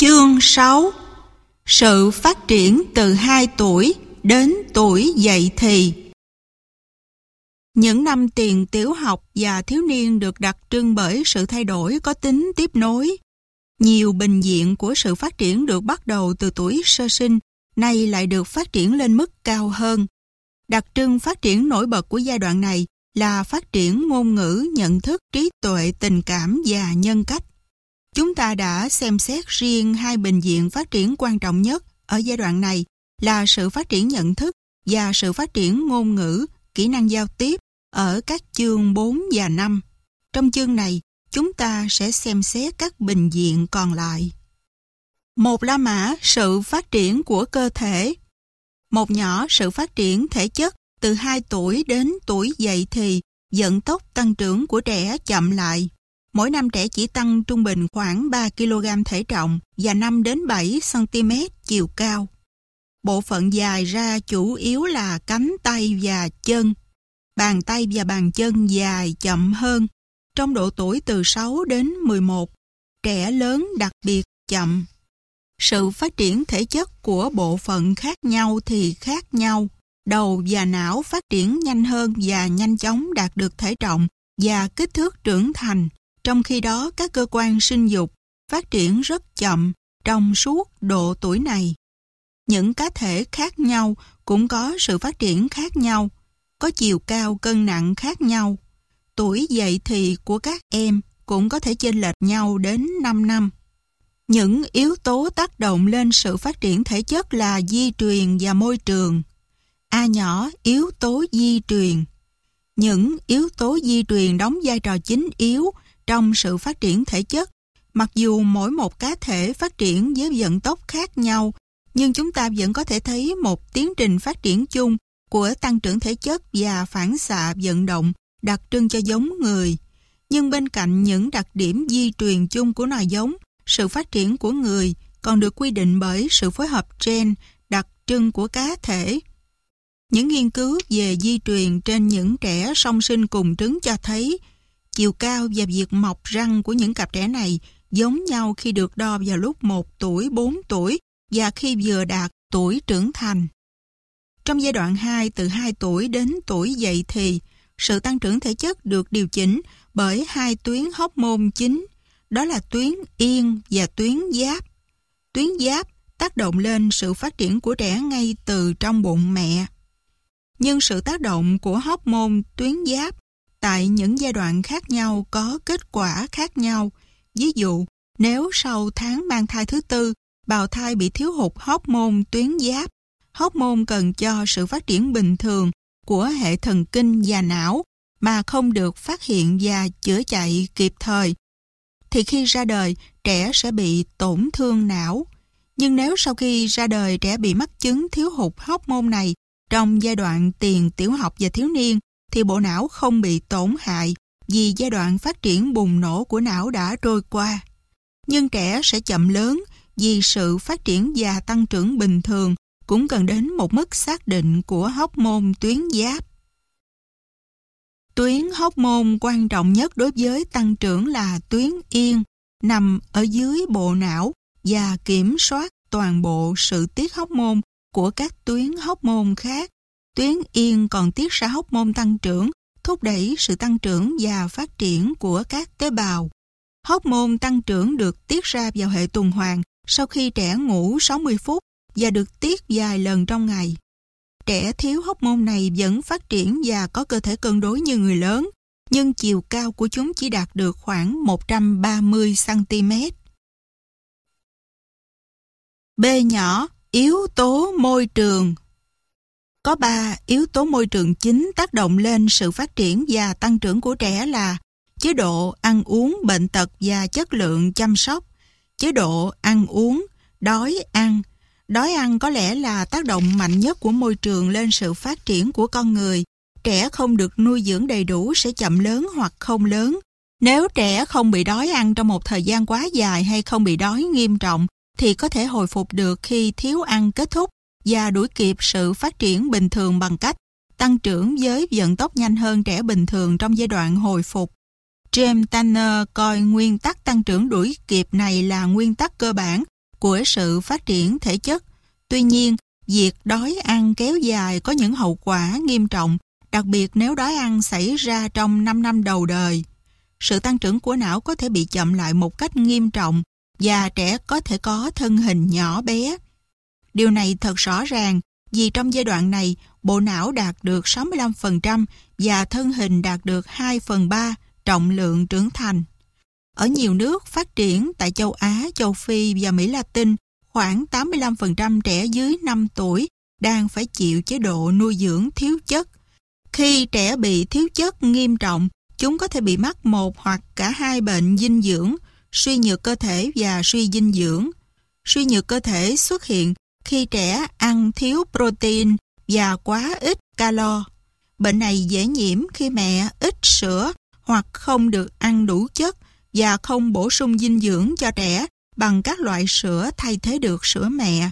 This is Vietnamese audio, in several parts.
Chương 6. Sự phát triển từ 2 tuổi đến tuổi dậy thì. Những năm tiền tiểu học và thiếu niên được đặc trưng bởi sự thay đổi có tính tiếp nối. Nhiều bình diện của sự phát triển được bắt đầu từ tuổi sơ sinh, nay lại được phát triển lên mức cao hơn. Đặc trưng phát triển nổi bật của giai đoạn này là phát triển ngôn ngữ, nhận thức, trí tuệ, tình cảm và nhân cách. Chúng ta đã xem xét riêng 2 bình diện phát triển quan trọng nhất ở giai đoạn này là sự phát triển nhận thức và sự phát triển ngôn ngữ, kỹ năng giao tiếp ở các chương 4 và 5. Trong chương này, chúng ta sẽ xem xét các bình diện còn lại. Một La Mã, sự phát triển của cơ thể. Một nhỏ, sự phát triển thể chất từ 2 tuổi đến tuổi dậy thì, vận tốc tăng trưởng của trẻ chậm lại. Mỗi năm trẻ chỉ tăng trung bình khoảng 3 kg thể trọng và 5 đến 7 cm chiều cao. Bộ phận dài ra chủ yếu là cánh tay và chân. Bàn tay và bàn chân dài chậm hơn. Trong độ tuổi từ 6 đến 11, trẻ lớn đặc biệt chậm. Sự phát triển thể chất của bộ phận khác nhau thì khác nhau. Đầu và não phát triển nhanh hơn và nhanh chóng đạt được thể trọng và kích thước trưởng thành. Trong khi đó, các cơ quan sinh dục phát triển rất chậm trong suốt độ tuổi này. Những cá thể khác nhau cũng có sự phát triển khác nhau, có chiều cao cân nặng khác nhau. Tuổi dậy thì của các em cũng có thể chênh lệch nhau đến 5 năm. Những yếu tố tác động lên sự phát triển thể chất là di truyền và môi trường. A nhỏ, yếu tố di truyền. Những yếu tố di truyền đóng vai trò chính yếu trong sự phát triển thể chất. Mặc dù mỗi một cá thể phát triển với vận tốc khác nhau, nhưng chúng ta vẫn có thể thấy một tiến trình phát triển chung của tăng trưởng thể chất và phản xạ vận động đặc trưng cho giống người. Nhưng bên cạnh những đặc điểm di truyền chung của nòi giống, sự phát triển của người còn được quy định bởi sự phối hợp gen đặc trưng của cá thể. Những nghiên cứu về di truyền trên những trẻ song sinh cùng trứng cho thấy chiều cao và việc mọc răng của những cặp trẻ này giống nhau khi được đo vào lúc 1 tuổi, 4 tuổi và khi vừa đạt tuổi trưởng thành. Trong giai đoạn 2 từ 2 tuổi đến tuổi dậy thì, sự tăng trưởng thể chất được điều chỉnh bởi 2 tuyến hormone chính, đó là tuyến yên và tuyến giáp. Tuyến giáp tác động lên sự phát triển của trẻ ngay từ trong bụng mẹ. Nhưng sự tác động của hormone tuyến giáp tại những giai đoạn khác nhau có kết quả khác nhau. Ví dụ, nếu sau tháng mang thai thứ 4, bào thai bị thiếu hụt hormone tuyến giáp, hormone cần cho sự phát triển bình thường của hệ thần kinh và não mà không được phát hiện và chữa chạy kịp thời, thì khi ra đời, trẻ sẽ bị tổn thương não. Nhưng nếu sau khi ra đời trẻ bị mắc chứng thiếu hụt hormone này trong giai đoạn tiền tiểu học và thiếu niên, thì bộ não không bị tổn hại vì giai đoạn phát triển bùng nổ của não đã trôi qua. Nhưng trẻ sẽ chậm lớn vì sự phát triển và tăng trưởng bình thường cũng cần đến một mức xác định của hormone tuyến giáp. Tuyến hormone quan trọng nhất đối với tăng trưởng là tuyến yên, nằm ở dưới bộ não và kiểm soát toàn bộ sự tiết hormone của các tuyến hormone khác. Tuyến yên còn tiết ra hormone tăng trưởng, thúc đẩy sự tăng trưởng và phát triển của các tế bào. Hormone tăng trưởng được tiết ra vào hệ tuần hoàn sau khi trẻ ngủ 60 phút và được tiết vài lần trong ngày. Trẻ thiếu hormone này vẫn phát triển và có cơ thể cân đối như người lớn, nhưng chiều cao của chúng chỉ đạt được khoảng 130 cm. B nhỏ, yếu tố môi trường. Có 3 yếu tố môi trường chính tác động lên sự phát triển và tăng trưởng của trẻ là chế độ ăn uống, bệnh tật và chất lượng chăm sóc. Chế độ ăn uống, đói ăn. Đói ăn có lẽ là tác động mạnh nhất của môi trường lên sự phát triển của con người. Trẻ không được nuôi dưỡng đầy đủ sẽ chậm lớn hoặc không lớn. Nếu trẻ không bị đói ăn trong một thời gian quá dài hay không bị đói nghiêm trọng, thì có thể hồi phục được khi thiếu ăn kết thúc và đuổi kịp sự phát triển bình thường bằng cách tăng trưởng với vận tốc nhanh hơn trẻ bình thường trong giai đoạn hồi phục. James Tanner coi nguyên tắc tăng trưởng đuổi kịp này là nguyên tắc cơ bản của sự phát triển thể chất. Tuy nhiên, việc đói ăn kéo dài có những hậu quả nghiêm trọng, đặc biệt nếu đói ăn xảy ra trong 5 năm đầu đời. Sự tăng trưởng của não có thể bị chậm lại một cách nghiêm trọng và trẻ có thể có thân hình nhỏ bé. Điều này thật rõ ràng vì trong giai đoạn này, bộ não đạt được 65% và thân hình đạt được 2/3 trọng lượng trưởng thành. Ở nhiều nước phát triển tại châu Á, châu Phi và Mỹ Latin, khoảng 85% trẻ dưới 5 tuổi đang phải chịu chế độ nuôi dưỡng thiếu chất. Khi trẻ bị thiếu chất nghiêm trọng, chúng có thể bị mắc một hoặc cả hai bệnh dinh dưỡng, suy nhược cơ thể và suy dinh dưỡng. Suy nhược cơ thể xuất hiện khi trẻ ăn thiếu protein và quá ít calo. Bệnh này dễ nhiễm khi mẹ ít sữa hoặc không được ăn đủ chất và không bổ sung dinh dưỡng cho trẻ bằng các loại sữa thay thế được sữa mẹ.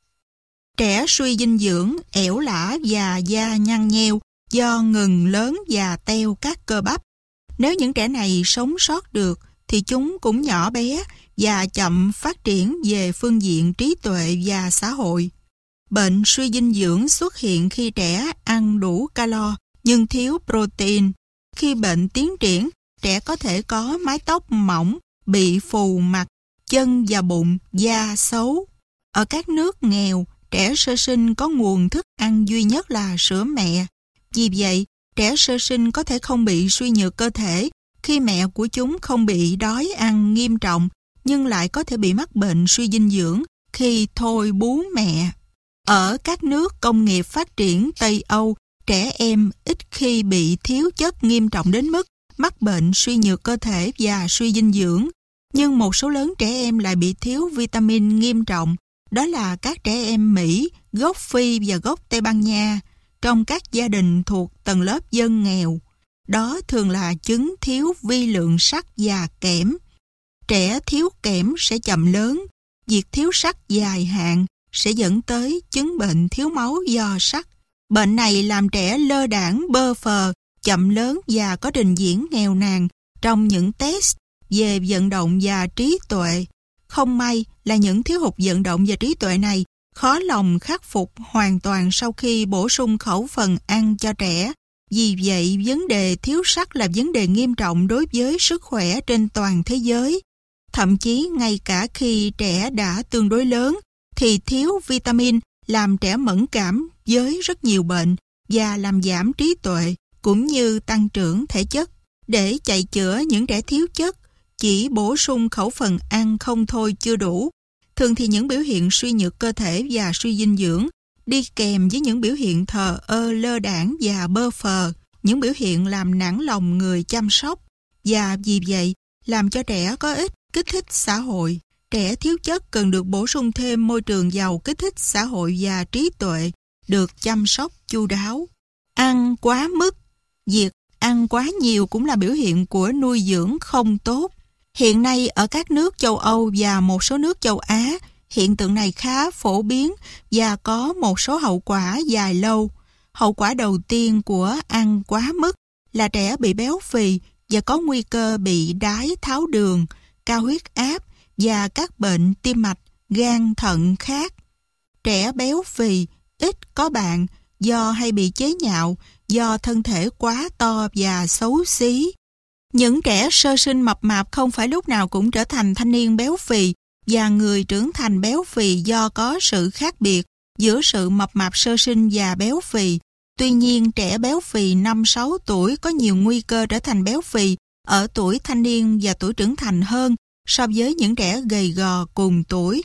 Trẻ suy dinh dưỡng, ẻo lả và da nhăn nheo do ngừng lớn và teo các cơ bắp. Nếu những trẻ này sống sót được thì chúng cũng nhỏ bé và chậm phát triển về phương diện trí tuệ và xã hội. Bệnh suy dinh dưỡng xuất hiện khi trẻ ăn đủ calo nhưng thiếu protein. Khi bệnh tiến triển, trẻ có thể có mái tóc mỏng, bị phù mặt, chân và bụng, da xấu. Ở các nước nghèo, trẻ sơ sinh có nguồn thức ăn duy nhất là sữa mẹ. Vì vậy, trẻ sơ sinh có thể không bị suy nhược cơ thể khi mẹ của chúng không bị đói ăn nghiêm trọng, nhưng lại có thể bị mắc bệnh suy dinh dưỡng khi thôi bú mẹ. Ở các nước công nghiệp phát triển Tây Âu, trẻ em ít khi bị thiếu chất nghiêm trọng đến mức mắc bệnh suy nhược cơ thể và suy dinh dưỡng. Nhưng một số lớn trẻ em lại bị thiếu vitamin nghiêm trọng. Đó là các trẻ em Mỹ, gốc Phi và gốc Tây Ban Nha, trong các gia đình thuộc tầng lớp dân nghèo. Đó thường là chứng thiếu vi lượng sắt và kẽm. Trẻ thiếu kẽm sẽ chậm lớn. Việc thiếu sắt dài hạn sẽ dẫn tới chứng bệnh thiếu máu do sắt. Bệnh này làm trẻ lơ đãng, bơ phờ, chậm lớn và có trình diễn nghèo nàn trong những test về vận động và trí tuệ. Không may là những thiếu hụt vận động và trí tuệ này khó lòng khắc phục hoàn toàn sau khi bổ sung khẩu phần ăn cho trẻ. Vì vậy, vấn đề thiếu sắt là vấn đề nghiêm trọng đối với sức khỏe trên toàn thế giới. Thậm chí ngay cả khi trẻ đã tương đối lớn, thì thiếu vitamin làm trẻ mẫn cảm với rất nhiều bệnh và làm giảm trí tuệ cũng như tăng trưởng thể chất. Để chạy chữa những trẻ thiếu chất, chỉ bổ sung khẩu phần ăn không thôi chưa đủ. Thường thì những biểu hiện suy nhược cơ thể và suy dinh dưỡng đi kèm với những biểu hiện thờ ơ, lơ đãng và bơ phờ, những biểu hiện làm nản lòng người chăm sóc, và vì vậy làm cho trẻ có ít kích thích xã hội. Trẻ thiếu chất cần được bổ sung thêm môi trường giàu kích thích xã hội và trí tuệ, được chăm sóc chu đáo. Ăn quá mức. Việc ăn quá nhiều cũng là biểu hiện của nuôi dưỡng không tốt. Hiện nay ở các nước châu Âu và một số nước châu Á, hiện tượng này khá phổ biến và có một số hậu quả dài lâu. Hậu quả đầu tiên của ăn quá mức là trẻ bị béo phì và có nguy cơ bị đái tháo đường, cao huyết áp và các bệnh tim mạch, gan, thận khác. Trẻ béo phì ít có bạn do hay bị chế nhạo do thân thể quá to và xấu xí. Những trẻ sơ sinh mập mạp không phải lúc nào cũng trở thành thanh niên béo phì, và người trưởng thành béo phì do có sự khác biệt giữa sự mập mạp sơ sinh và béo phì. Tuy nhiên, trẻ béo phì 5-6 tuổi có nhiều nguy cơ trở thành béo phì ở tuổi thanh niên và tuổi trưởng thành hơn so với những trẻ gầy gò cùng tuổi.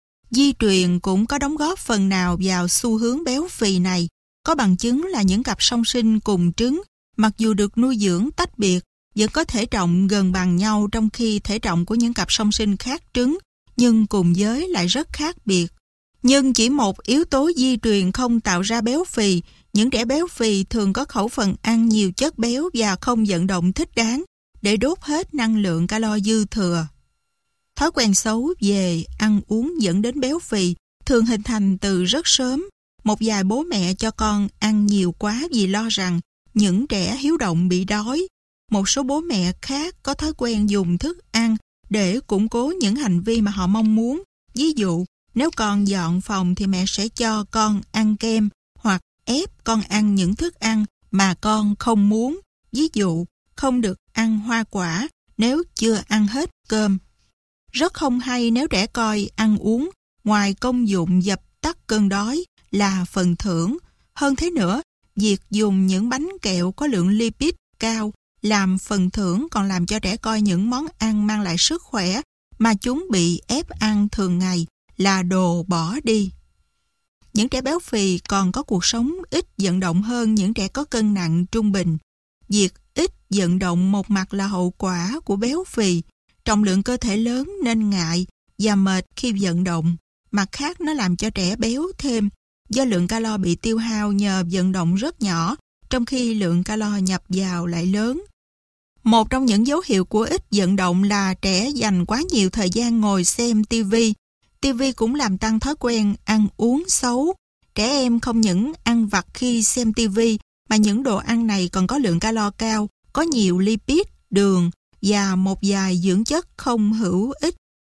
Di truyền cũng có đóng góp phần nào vào xu hướng béo phì này. Có bằng chứng là những cặp song sinh cùng trứng, mặc dù được nuôi dưỡng tách biệt, vẫn có thể trọng gần bằng nhau, trong khi thể trọng của những cặp song sinh khác trứng, nhưng cùng giới lại rất khác biệt. Nhưng chỉ một yếu tố di truyền không tạo ra béo phì. Những trẻ béo phì thường có khẩu phần ăn nhiều chất béo và không vận động thích đáng để đốt hết năng lượng calo dư thừa. Thói quen xấu về ăn uống dẫn đến béo phì thường hình thành từ rất sớm. Một vài bố mẹ cho con ăn nhiều quá vì lo rằng những trẻ hiếu động bị đói. Một số bố mẹ khác có thói quen dùng thức ăn để củng cố những hành vi mà họ mong muốn Ví dụ, nếu con dọn phòng thì mẹ sẽ cho con ăn kem hoặc ép con ăn những thức ăn mà con không muốn. Ví dụ, không được ăn hoa quả nếu chưa ăn hết cơm. Rất không hay nếu trẻ coi ăn uống ngoài công dụng dập tắt cơn đói là phần thưởng. Hơn thế nữa, việc dùng những bánh kẹo có lượng lipid cao làm phần thưởng còn làm cho trẻ coi những món ăn mang lại sức khỏe mà chúng bị ép ăn thường ngày là đồ bỏ đi. Những trẻ béo phì còn có cuộc sống ít vận động hơn những trẻ có cân nặng trung bình. Việc ít vận động một mặt là hậu quả của béo phì, trọng lượng cơ thể lớn nên ngại và mệt khi vận động. Mặt khác nó làm cho trẻ béo thêm do lượng calo bị tiêu hao nhờ vận động rất nhỏ, trong khi lượng calo nhập vào lại lớn. Một trong những dấu hiệu của ít vận động là trẻ dành quá nhiều thời gian ngồi xem TV. TV cũng làm tăng thói quen ăn uống xấu. Trẻ em không những ăn vặt khi xem TV, mà những đồ ăn này còn có lượng calo cao, có nhiều lipid, đường và một vài dưỡng chất không hữu ích.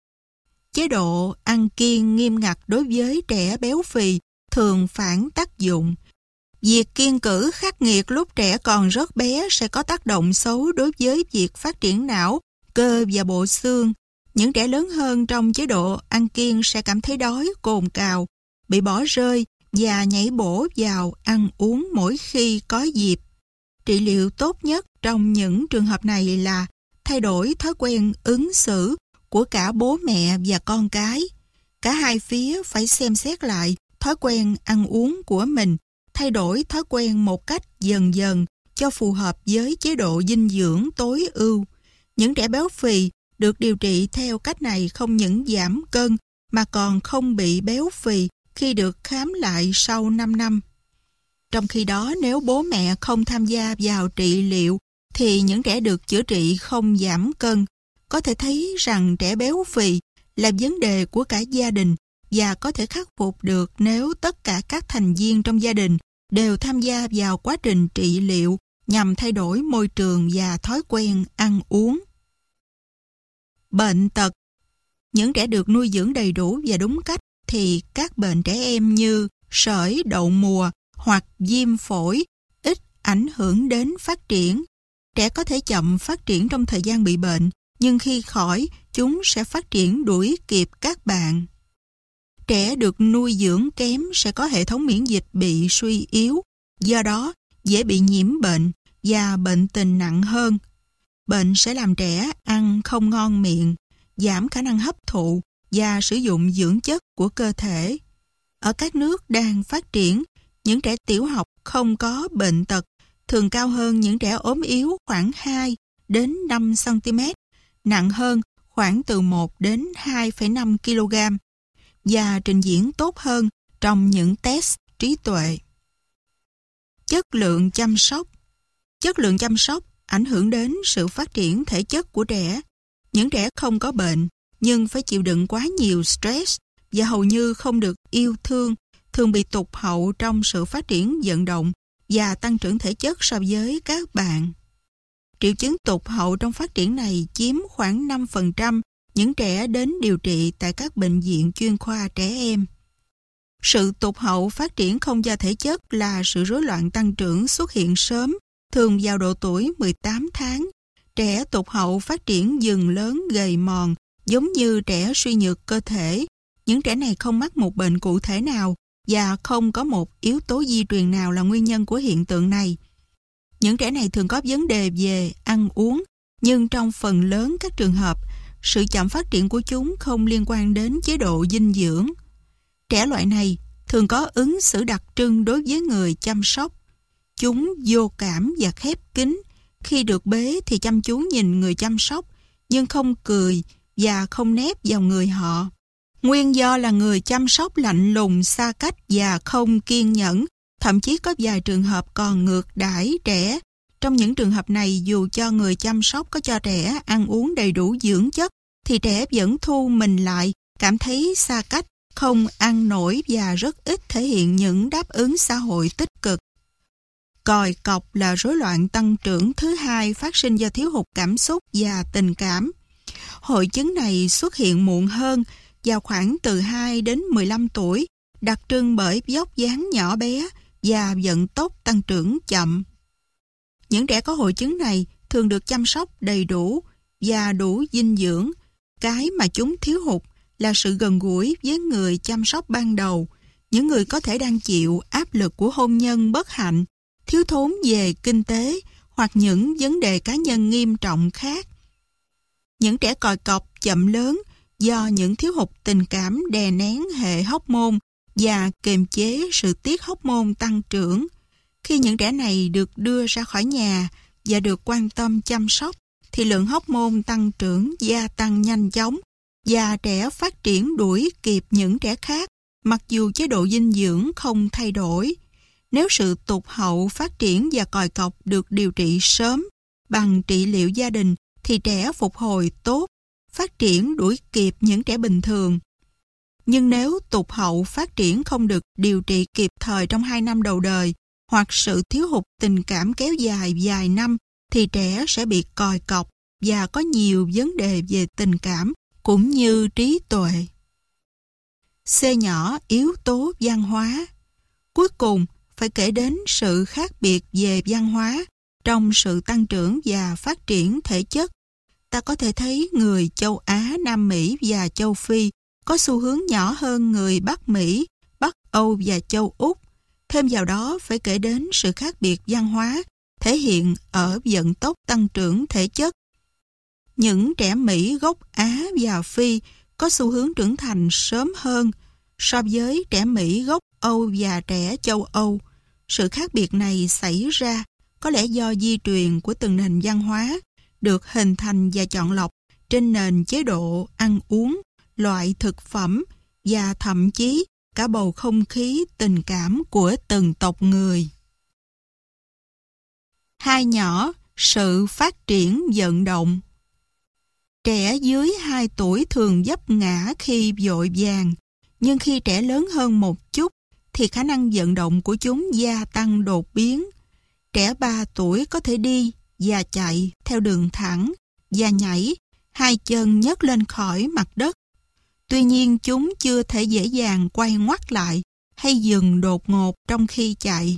Chế độ ăn kiêng nghiêm ngặt đối với trẻ béo phì thường phản tác dụng. Việc kiêng cữ khắc nghiệt lúc trẻ còn rất bé sẽ có tác động xấu đối với việc phát triển não, cơ và bộ xương. Những trẻ lớn hơn trong chế độ ăn kiêng sẽ cảm thấy đói, cồn cào, bị bỏ rơi và nhảy bổ vào ăn uống mỗi khi có dịp. Trị liệu tốt nhất trong những trường hợp này là thay đổi thói quen ứng xử của cả bố mẹ và con cái. Cả hai phía phải xem xét lại thói quen ăn uống của mình, thay đổi thói quen một cách dần dần cho phù hợp với chế độ dinh dưỡng tối ưu. Những trẻ béo phì được điều trị theo cách này không những giảm cân mà còn không bị béo phì khi được khám lại sau 5 năm. Trong khi đó, nếu bố mẹ không tham gia vào trị liệu thì những trẻ được chữa trị không giảm cân. Có thể thấy rằng trẻ béo phì là vấn đề của cả gia đình và có thể khắc phục được nếu tất cả các thành viên trong gia đình đều tham gia vào quá trình trị liệu nhằm thay đổi môi trường và thói quen ăn uống. Bệnh tật. Những trẻ được nuôi dưỡng đầy đủ và đúng cách thì các bệnh trẻ em như sởi, đậu mùa hoặc viêm phổi ít ảnh hưởng đến phát triển. Trẻ có thể chậm phát triển trong thời gian bị bệnh, nhưng khi khỏi, chúng sẽ phát triển đuổi kịp các bạn. Trẻ được nuôi dưỡng kém sẽ có hệ thống miễn dịch bị suy yếu, do đó dễ bị nhiễm bệnh và bệnh tình nặng hơn. Bệnh sẽ làm trẻ ăn không ngon miệng, giảm khả năng hấp thụ và sử dụng dưỡng chất của cơ thể. Ở các nước đang phát triển, những trẻ tiểu học không có bệnh tật thường cao hơn những trẻ ốm yếu khoảng 2 đến 5 cm, nặng hơn khoảng từ 1 đến 2,5 kg và trình diễn tốt hơn trong những test trí tuệ. Chất lượng chăm sóc. Chất lượng chăm sóc ảnh hưởng đến sự phát triển thể chất của trẻ. Những trẻ không có bệnh nhưng phải chịu đựng quá nhiều stress và hầu như không được yêu thương, thường bị tụt hậu trong sự phát triển vận động và tăng trưởng thể chất so với các bạn. Triệu chứng tụt hậu trong phát triển này chiếm khoảng 5% những trẻ đến điều trị tại các bệnh viện chuyên khoa trẻ em. Sự tụt hậu phát triển không do thể chất là sự rối loạn tăng trưởng xuất hiện sớm, thường vào độ tuổi 18 tháng. Trẻ tụt hậu phát triển dần lớn gầy mòn, giống như trẻ suy nhược cơ thể. Những trẻ này không mắc một bệnh cụ thể nào và không có một yếu tố di truyền nào là nguyên nhân của hiện tượng này. Những trẻ này thường có vấn đề về ăn uống, nhưng trong phần lớn các trường hợp, sự chậm phát triển của chúng không liên quan đến chế độ dinh dưỡng. Trẻ loại này thường có ứng xử đặc trưng đối với người chăm sóc. Chúng vô cảm và khép kín. Khi được bế thì chăm chú nhìn người chăm sóc, nhưng không cười và không nép vào người họ. Nguyên do là người chăm sóc lạnh lùng, xa cách và không kiên nhẫn. Thậm chí có vài trường hợp còn ngược đãi trẻ. Trong những trường hợp này, dù cho người chăm sóc có cho trẻ ăn uống đầy đủ dưỡng chất, thì trẻ vẫn thu mình lại, cảm thấy xa cách, không ăn nổi và rất ít thể hiện những đáp ứng xã hội tích cực. Còi cọc là rối loạn tăng trưởng thứ hai phát sinh do thiếu hụt cảm xúc và tình cảm. Hội chứng này xuất hiện muộn hơn vào khoảng từ 2 đến 15 tuổi, đặc trưng bởi vóc dáng nhỏ bé và vận tốc tăng trưởng chậm. Những trẻ có hội chứng này thường được chăm sóc đầy đủ và đủ dinh dưỡng. Cái mà chúng thiếu hụt là sự gần gũi với người chăm sóc ban đầu, những người có thể đang chịu áp lực của hôn nhân bất hạnh, thiếu thốn về kinh tế hoặc những vấn đề cá nhân nghiêm trọng khác. Những trẻ còi cọc chậm lớn do những thiếu hụt tình cảm đè nén hệ hóc-môn và kiềm chế sự tiết hóc-môn tăng trưởng. Khi những trẻ này được đưa ra khỏi nhà và được quan tâm chăm sóc, thì lượng hóc-môn tăng trưởng gia tăng nhanh chóng và trẻ phát triển đuổi kịp những trẻ khác, mặc dù chế độ dinh dưỡng không thay đổi. Nếu sự tụt hậu phát triển và còi cọc được điều trị sớm bằng trị liệu gia đình, thì trẻ phục hồi tốt, phát triển đuổi kịp những trẻ bình thường. Nhưng nếu tụt hậu phát triển không được điều trị kịp thời trong 2 năm đầu đời, hoặc sự thiếu hụt tình cảm kéo dài vài năm, thì trẻ sẽ bị còi cọc và có nhiều vấn đề về tình cảm cũng như trí tuệ. C nhỏ, yếu tố văn hóa. Cuối cùng, phải kể đến sự khác biệt về văn hóa trong sự tăng trưởng và phát triển thể chất. Ta có thể thấy người châu Á, Nam Mỹ và châu Phi có xu hướng nhỏ hơn người Bắc Mỹ, Bắc Âu và châu Úc. Thêm vào đó phải kể đến sự khác biệt văn hóa thể hiện ở vận tốc tăng trưởng thể chất. Những trẻ Mỹ gốc Á và Phi có xu hướng trưởng thành sớm hơn so với trẻ Mỹ gốc Âu và trẻ châu Âu. Sự khác biệt này xảy ra có lẽ do di truyền của từng nền văn hóa được hình thành và chọn lọc trên nền chế độ ăn uống, loại thực phẩm và thậm chí cả bầu không khí tình cảm của từng tộc người. 2 nhỏ, sự phát triển vận động. Trẻ dưới 2 tuổi thường vấp ngã khi vội vàng, nhưng khi trẻ lớn hơn một chút thì khả năng vận động của chúng gia tăng đột biến. Trẻ 3 tuổi có thể đi và chạy theo đường thẳng và nhảy, 2 chân nhấc lên khỏi mặt đất. Tuy nhiên chúng chưa thể dễ dàng quay ngoắt lại hay dừng đột ngột trong khi chạy.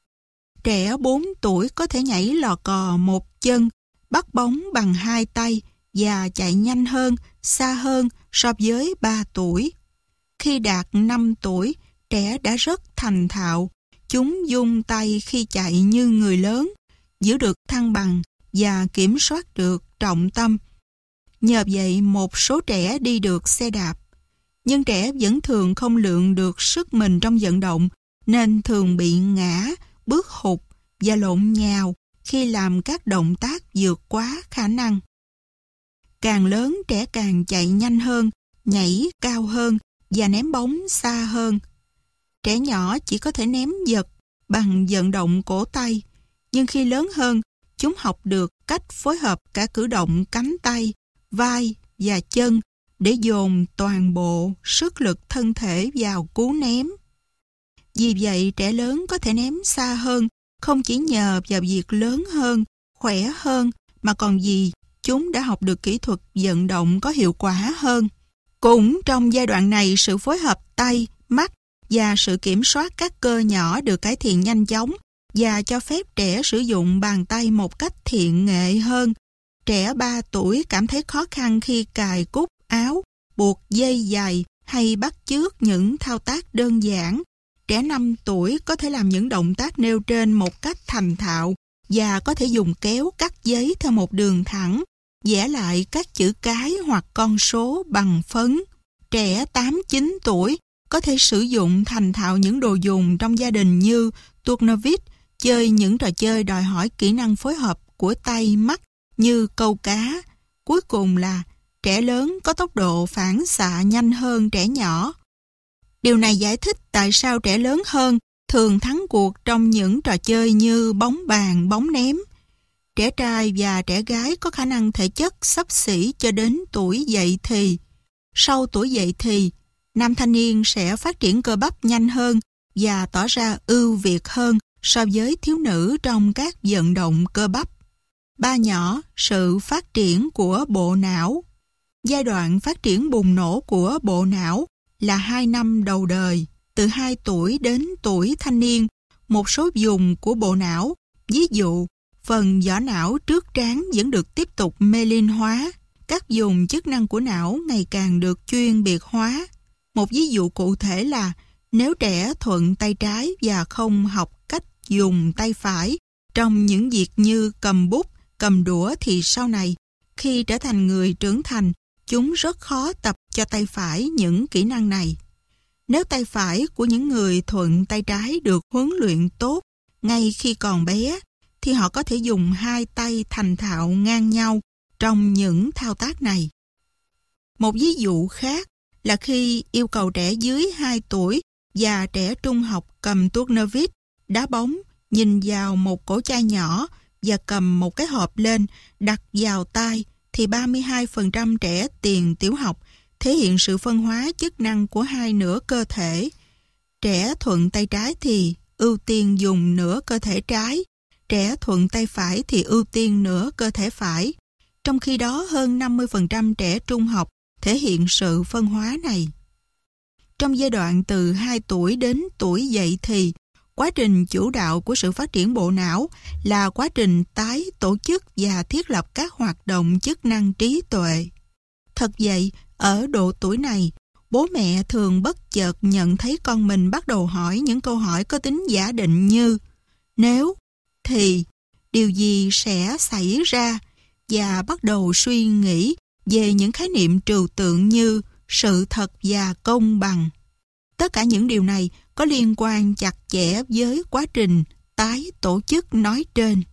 Trẻ 4 tuổi có thể nhảy lò cò một chân, bắt bóng bằng 2 tay và chạy nhanh hơn, xa hơn so với 3 tuổi. Khi đạt 5 tuổi, trẻ đã rất thành thạo. Chúng dùng tay khi chạy như người lớn, giữ được thăng bằng và kiểm soát được trọng tâm. Nhờ vậy một số trẻ đi được xe đạp. Nhưng trẻ vẫn thường không lượng được sức mình trong vận động, nên thường bị ngã, bước hụt và lộn nhào khi làm các động tác vượt quá khả năng. Càng lớn trẻ càng chạy nhanh hơn, nhảy cao hơn và ném bóng xa hơn. Trẻ nhỏ chỉ có thể ném vật bằng vận động cổ tay, nhưng khi lớn hơn, chúng học được cách phối hợp cả cử động cánh tay, vai và chân để dồn toàn bộ sức lực thân thể vào cú ném. Vì vậy, trẻ lớn có thể ném xa hơn, không chỉ nhờ vào việc lớn hơn, khỏe hơn, mà còn vì chúng đã học được kỹ thuật vận động có hiệu quả hơn. Cũng trong giai đoạn này, sự phối hợp tay, mắt và sự kiểm soát các cơ nhỏ được cải thiện nhanh chóng và cho phép trẻ sử dụng bàn tay một cách thiện nghệ hơn. Trẻ 3 tuổi cảm thấy khó khăn khi cài cúc áo, buộc dây giày hay bắt chước những thao tác đơn giản. Trẻ 5 tuổi có thể làm những động tác nêu trên một cách thành thạo và có thể dùng kéo cắt giấy theo một đường thẳng, vẽ lại các chữ cái hoặc con số bằng phấn. Trẻ 8-9 tuổi có thể sử dụng thành thạo những đồ dùng trong gia đình như tuột nơ vít, chơi những trò chơi đòi hỏi kỹ năng phối hợp của tay mắt như câu cá. Cuối cùng là trẻ lớn có tốc độ phản xạ nhanh hơn trẻ nhỏ. Điều này giải thích tại sao trẻ lớn hơn thường thắng cuộc trong những trò chơi như bóng bàn, bóng ném. Trẻ trai và trẻ gái có khả năng thể chất xấp xỉ cho đến tuổi dậy thì. Sau tuổi dậy thì, nam thanh niên sẽ phát triển cơ bắp nhanh hơn và tỏ ra ưu việt hơn so với thiếu nữ trong các vận động cơ bắp. 3 nhỏ, sự phát triển của bộ não. Giai đoạn phát triển bùng nổ của bộ não là 2 năm đầu đời, từ 2 tuổi đến tuổi thanh niên. Một số vùng của bộ não, ví dụ phần vỏ não trước trán vẫn được tiếp tục myelin hóa. Các vùng chức năng của não ngày càng được chuyên biệt hóa. Một ví dụ cụ thể là nếu trẻ thuận tay trái và không học cách dùng tay phải trong những việc như cầm bút, cầm đũa thì sau này, khi trở thành người trưởng thành, chúng rất khó tập cho tay phải những kỹ năng này. Nếu tay phải của những người thuận tay trái được huấn luyện tốt ngay khi còn bé, thì họ có thể dùng 2 tay thành thạo ngang nhau trong những thao tác này. Một ví dụ khác là khi yêu cầu trẻ dưới 2 tuổi và trẻ trung học cầm tuốt nơ vít, đá bóng, nhìn vào một cổ chai nhỏ và cầm một cái hộp lên, đặt vào tay, thì 32% trẻ tiền tiểu học thể hiện sự phân hóa chức năng của 2 nửa cơ thể. Trẻ thuận tay trái thì ưu tiên dùng nửa cơ thể trái, trẻ thuận tay phải thì ưu tiên nửa cơ thể phải. Trong khi đó, hơn 50% trẻ trung học thể hiện sự phân hóa này. Trong giai đoạn từ 2 tuổi đến tuổi dậy thì, quá trình chủ đạo của sự phát triển bộ não là quá trình tái tổ chức và thiết lập các hoạt động chức năng trí tuệ. Thật vậy, ở độ tuổi này, bố mẹ thường bất chợt nhận thấy con mình bắt đầu hỏi những câu hỏi có tính giả định như nếu, thì, điều gì sẽ xảy ra, và bắt đầu suy nghĩ về những khái niệm trừu tượng như sự thật và công bằng. Tất cả những điều này có liên quan chặt chẽ với quá trình tái tổ chức nói trên.